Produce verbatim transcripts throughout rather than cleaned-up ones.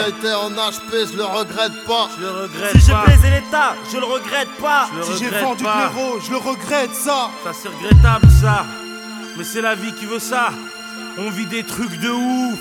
j'ai été en H P, je le regrette pas. Je le regrette Si j'ai pas. baisé l'état, je le regrette pas. Je le Si j'ai regrette vendu de pas. l'euro, je le regrette ça. Ça c'est regrettable ça. Mais c'est la vie qui veut ça. On vit des trucs de ouf.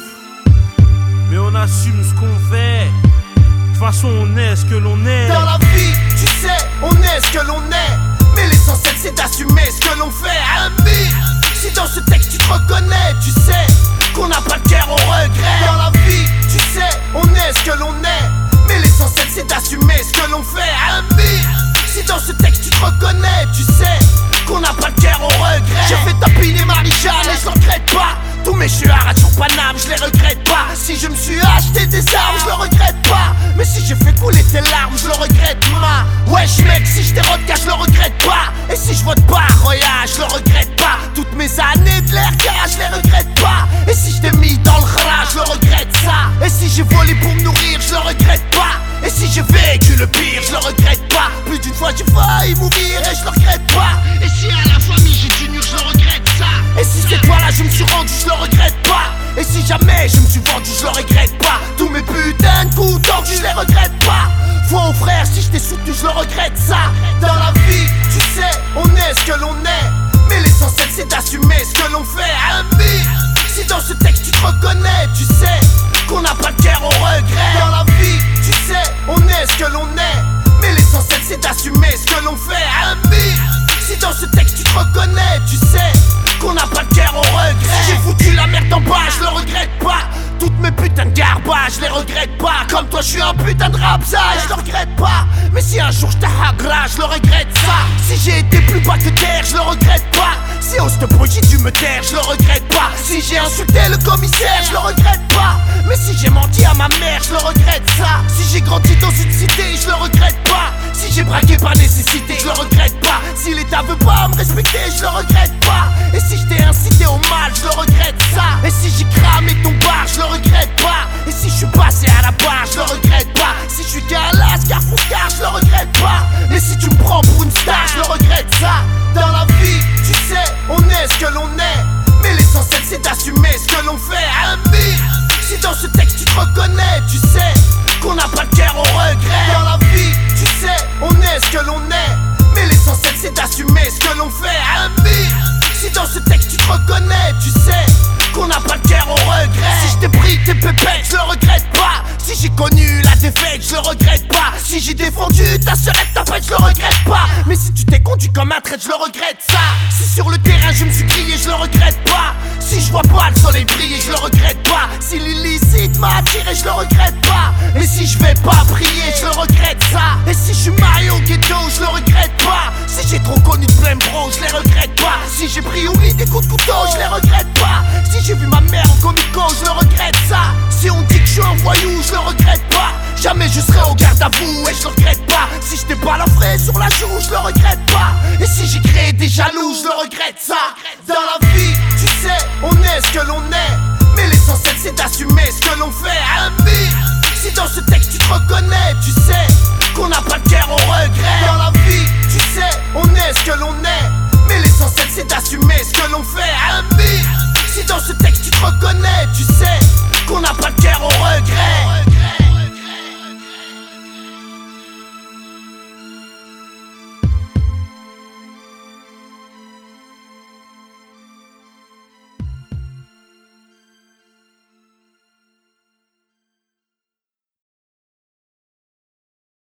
Mais on assume ce qu'on fait. De toute façon on est ce que l'on est. Dans la vie, tu sais, on est ce que l'on est. Mais l'essentiel c'est d'assumer ce que l'on fait. Ami, si dans ce texte tu te reconnais, tu sais qu'on n'a pas de cœur au regret. Dans la vie, tu sais, on est ce que l'on est. Mais l'essentiel c'est d'assumer ce que l'on fait. Ami, si dans ce texte tu te reconnais, tu sais qu'on n'a pas de cœur au regret. J'ai fait tapiner Marie-Jeanne et je le regrette pas. Tous mes chuards sur Paname, je les regrette pas. Si je me suis acheté des armes, je le regrette pas. Mais si j'ai fait couler tes larmes, je le regrette ma. Wesh mec, si je dérote car je le regrette pas. Et si je vote pas, Roya, je le regrette pas. Toutes mes années de l'air car je les regrette pas. Et si je t'ai mis dans le rat, je le regrette ça. Et si j'ai volé pour me nourrir, je le regrette pas. Et si j'ai vécu le pire, je le regrette pas. Plus d'une fois j'ai failli mourir et je le regrette pas. Et si à la famille j'ai du mur, je le regrette ça. Et si cette fois là je me suis rendu, je le regrette pas. Et si jamais je me suis vendu, je le regrette pas. Tous mes putains de coups tordus, je les regrette pas. Faux frère, si je t'ai soutenu, je le regrette ça. Dans la vie, tu sais, on est ce que l'on est. Mais l'essentiel c'est d'assumer ce que l'on fait. Ami, si dans ce texte tu te reconnais, tu sais qu'on n'a pas de cœur au regret. Dans la vie, tu sais, on est ce que l'on est. Mais l'essentiel c'est d'assumer ce que l'on fait. Ami, si dans ce texte tu te reconnais, tu sais qu'on n'a pas de cœur au regret. Si j'ai foutu la merde en bas, je le regrette pas. Toutes mes putains de garbages, je les regrette pas. Comme toi je suis un putain de rapsa, je le regrette pas. Mais si un jour je t'agra, je le regrette ça. Si j'ai été plus bas que terre, je le regrette pas. Si au stop j'ai dû me taire, je le regrette pas. Si j'ai insulté le commissaire, je le regrette pas. Mais si j'ai menti à ma mère, je le regrette ça. Si j'ai grandi dans une cité, je le regrette pas. Si j'ai braqué par nécessité, je le regrette pas. Si l'état veut pas me respecter, je le regrette pas. Et si je t'ai incité au mal, je le regrette ça. Et si j'ai cramé ton bar, je le regrette pas. Et si je suis passé à la barre, je le regrette pas. Si je suis qu'un lascar fouscar, je le regrette pas. Et si tu me prends pour une star, je le regrette ça. Dans la vie, tu sais, on est ce que l'on est. Mais l'essentiel c'est d'assumer ce que l'on fait. Ami, si dans ce texte tu te reconnais, tu sais qu'on n'a pas de cœur au regret. Dans la vie, tu sais, on est ce que l'on est. Mais l'essentiel c'est d'assumer ce que l'on fait. Ami, si dans ce texte tu te reconnais, tu sais qu'on n'a pas de cœur au regret. Si je t'ai pris tes pépettes, je le regrette pas. Si j'ai connu la défaite, je le regrette pas. Si j'ai défendu ta sœurette, ta pète, je le regrette pas. Mais si tu t'es conduit comme un traître, je le regrette ça. Si sur le terrain je me suis crié, je le regrette pas. Si je vois pas le soleil briller, je le regrette pas. Si l'illicite m'a attiré, je le regrette pas. Et si je vais pas prier, je le regrette ça. Et si je suis marié au ghetto, je le regrette pas. Si j'ai trop connu de plein bro, je les regrette pas. Si j'ai pris au lit des coups de couteau, je les regrette pas. Si j'ai vu ma mère en comico, je le regrette ça. Si on dit que je suis un voyou, je le regrette pas. Jamais je serai au garde à vous et je le regrette pas. Si je t'ai pas la fraise sur la joue, je le regrette pas. Et si j'ai créé des jaloux, je le regrette ça. Dans la vie, tu sais, on est ce que l'on est. Mais l'essentiel c'est d'assumer ce que l'on fait. Ami, si dans ce texte tu te reconnais, tu sais qu'on n'a pas de cœur au regret. Dans la vie, tu sais, on est ce que l'on est. Mais l'essentiel c'est d'assumer ce que l'on fait. Ami, si dans ce texte tu te reconnais, tu sais qu'on n'a pas de cœur au regret.